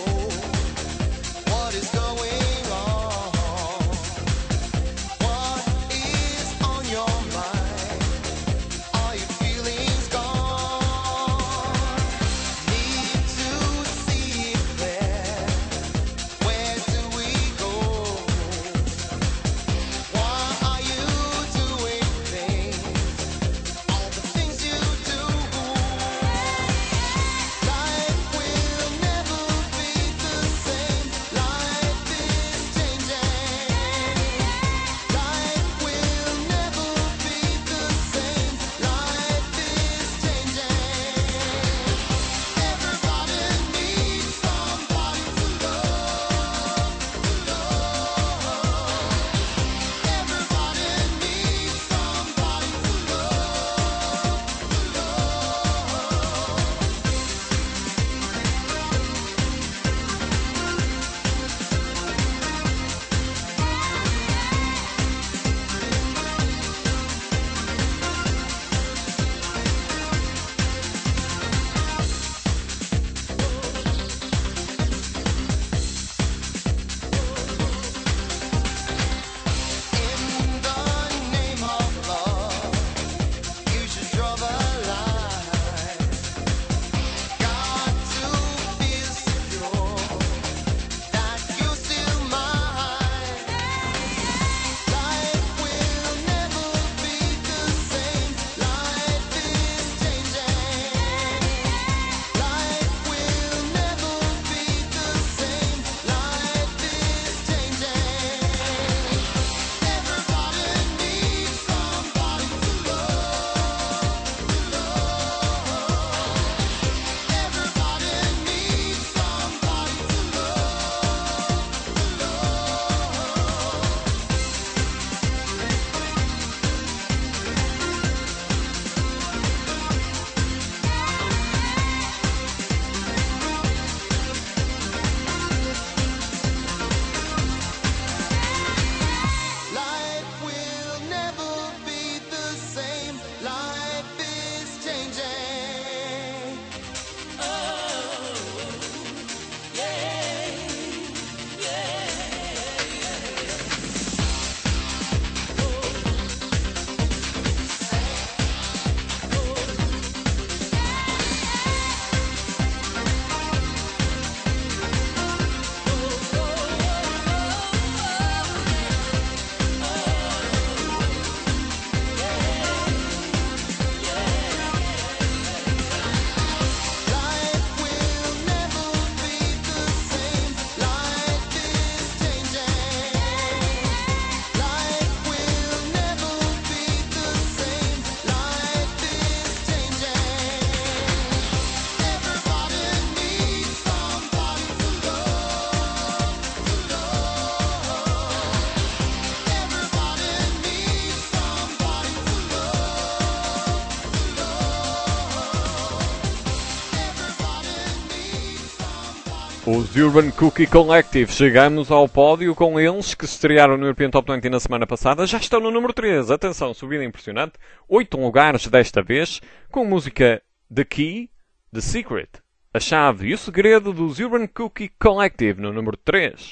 S1: Os Urban Cookie Collective. Chegamos ao pódio com eles que se estrearam no European Top 20 na semana passada. Já estão no número 3. Atenção, subida impressionante. 8 lugares desta vez, com música The Key, The Secret, a chave e o segredo dos Urban Cookie Collective no número 3.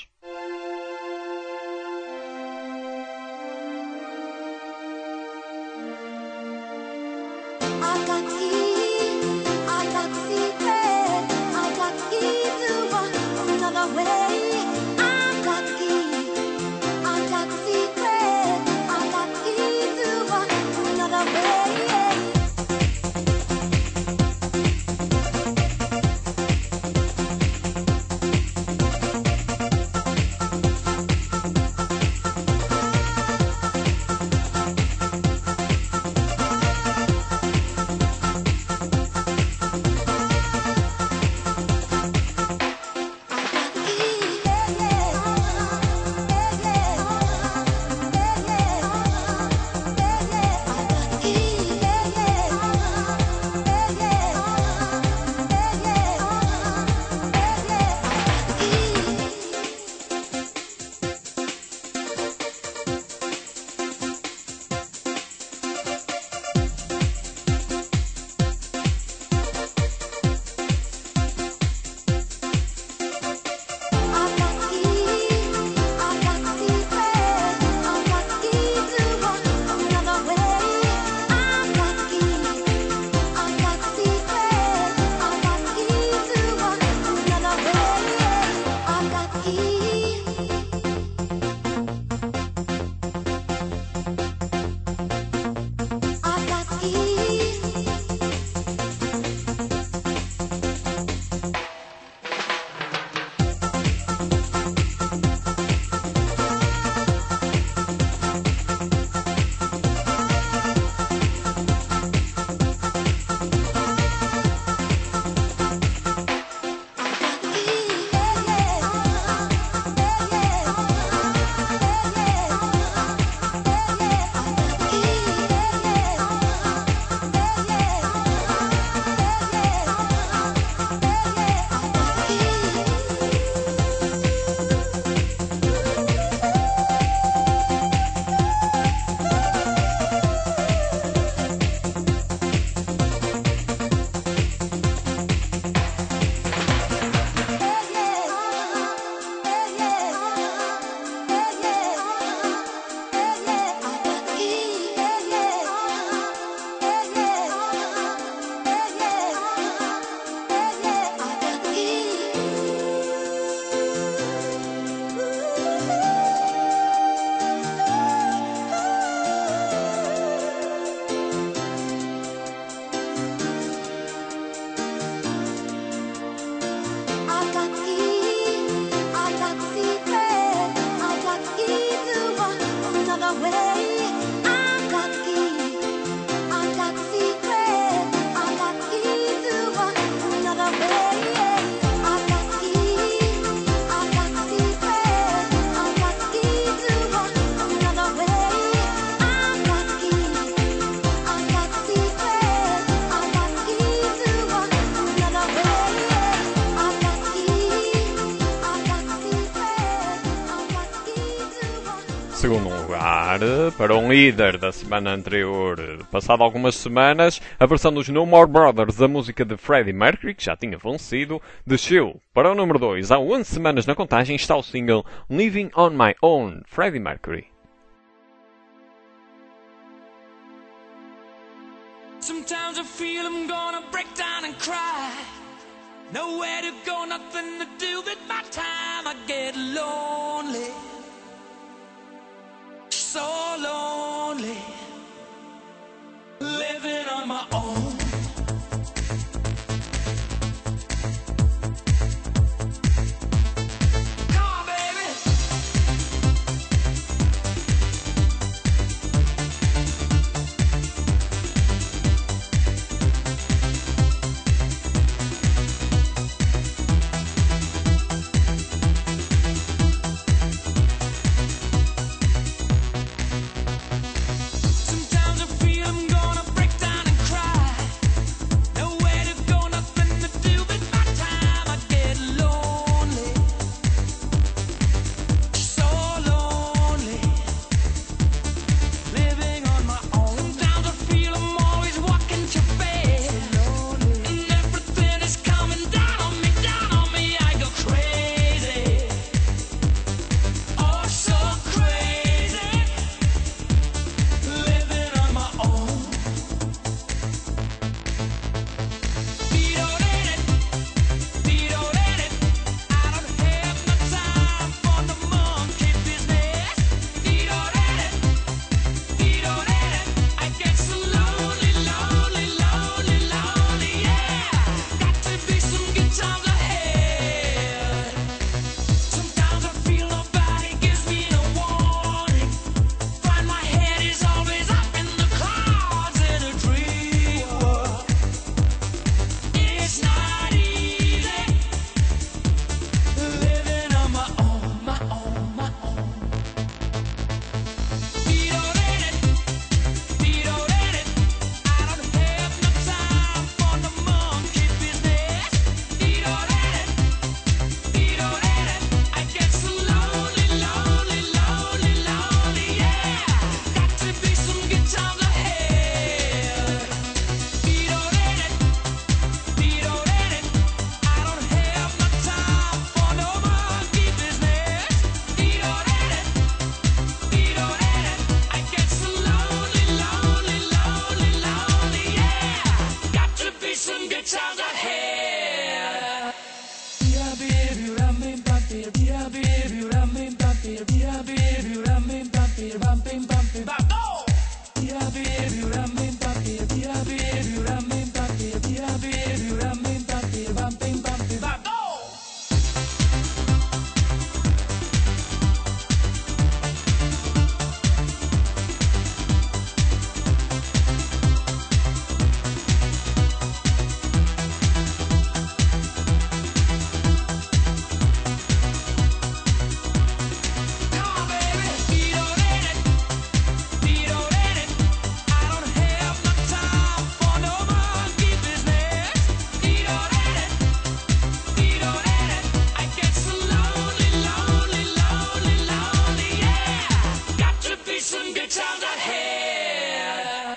S1: Segundo lugar, para um líder da semana anterior, passado algumas semanas, a versão dos No More Brothers da música de Freddie Mercury, que já tinha falecido, desceu. Para o número 2, há 11 semanas na contagem, está o single Living on My Own, Freddie Mercury.
S10: Sometimes I feel I'm gonna break down and cry. Nowhere to go, nothing to do with my time. I get lonely, so lonely, living on my own. Come on, baby. Sometimes I feel I'm gonna break down and cry.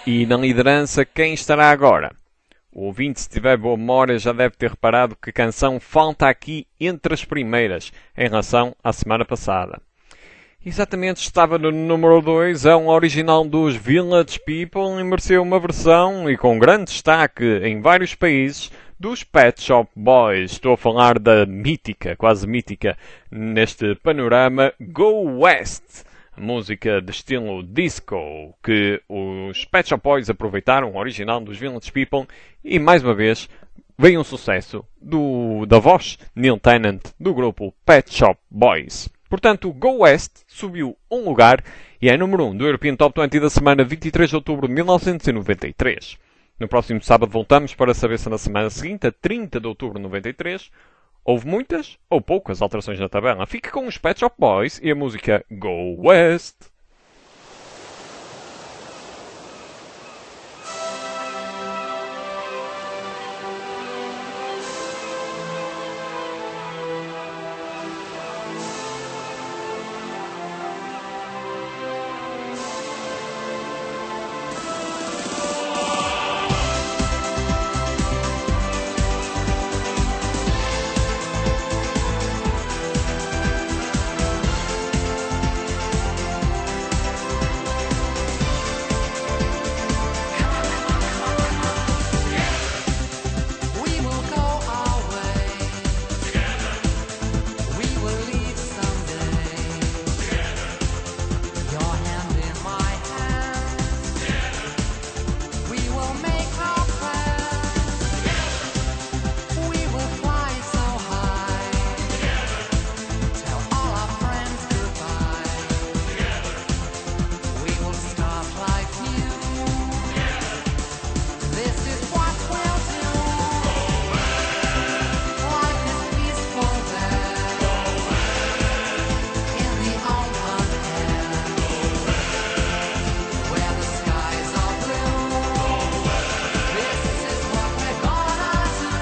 S1: E na liderança, quem estará agora? O ouvinte, se tiver boa memória, já deve ter reparado que a canção falta aqui entre as primeiras, em relação à semana passada. Exatamente, estava no número 2, é um original dos Village People e mereceu uma versão, e com grande destaque em vários países, dos Pet Shop Boys. Estou a falar da mítica, quase mítica, neste panorama, Go West. Música de estilo disco que os Pet Shop Boys aproveitaram, o original dos Village People, e mais uma vez veio um sucesso da voz Neil Tennant do grupo Pet Shop Boys. Portanto, Go West subiu um lugar e é número 1 do European Top 20 da semana 23 de outubro de 1993. No próximo sábado voltamos para saber se na semana seguinte, a 30 de outubro de 93, houve muitas ou poucas alterações na tabela. Fique com os Pet Shop Boys e a música Go West.
S4: We will go our way. We will lead someday. Your hand in my hand. We will make our plan. We will fly so high. Tell all our friends goodbye. We will start life new. This is what we'll do. Life is peaceful there. In the open air. Where the skies are blue. This is what we're gonna do.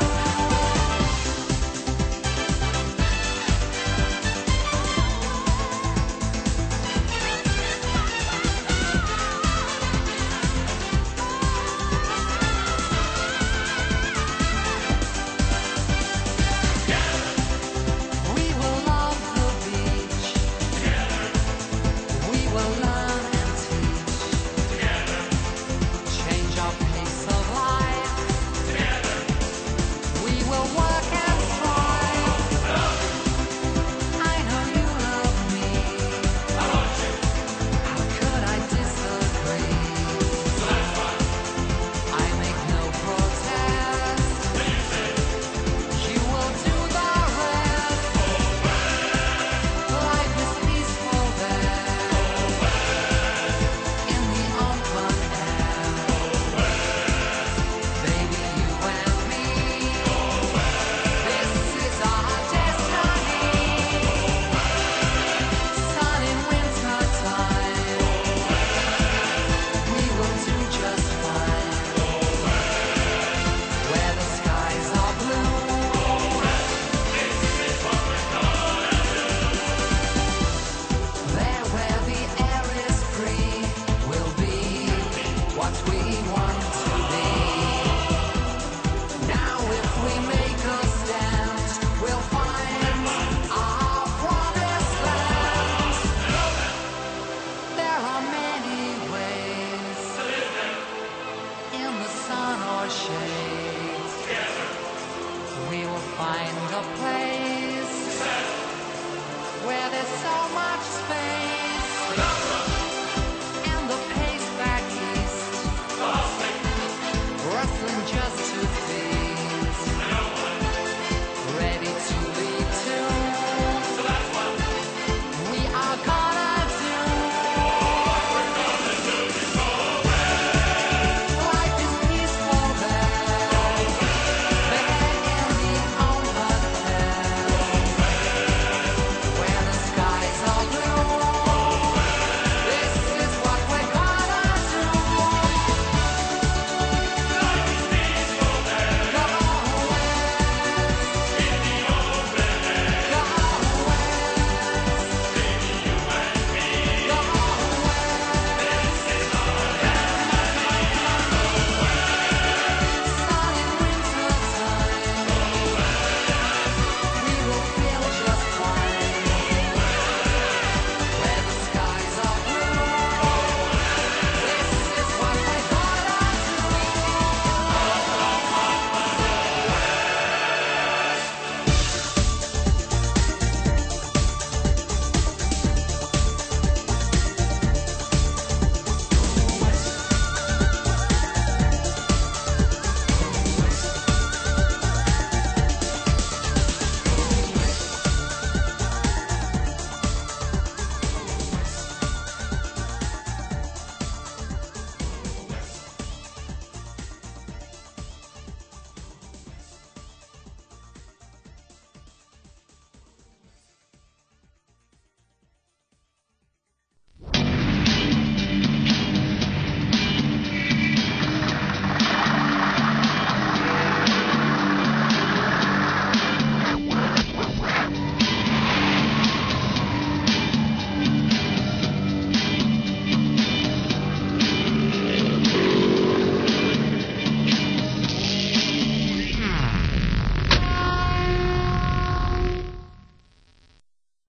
S4: We will love the beach. We will learn and teach. Change our pace of life. We will work and strive. I know you love me. How could I disagree? I make no protest. You will do the rest. Life is peaceful there. In the open air. Baby, you and me. This is our destiny. Sun in winter time. We will do just fine. Where the skies are blue. There where the air is free, we'll be what we want to be. Now if we make a stand, we'll find our promised land. There are many ways, in the sun or shade. We will find a place.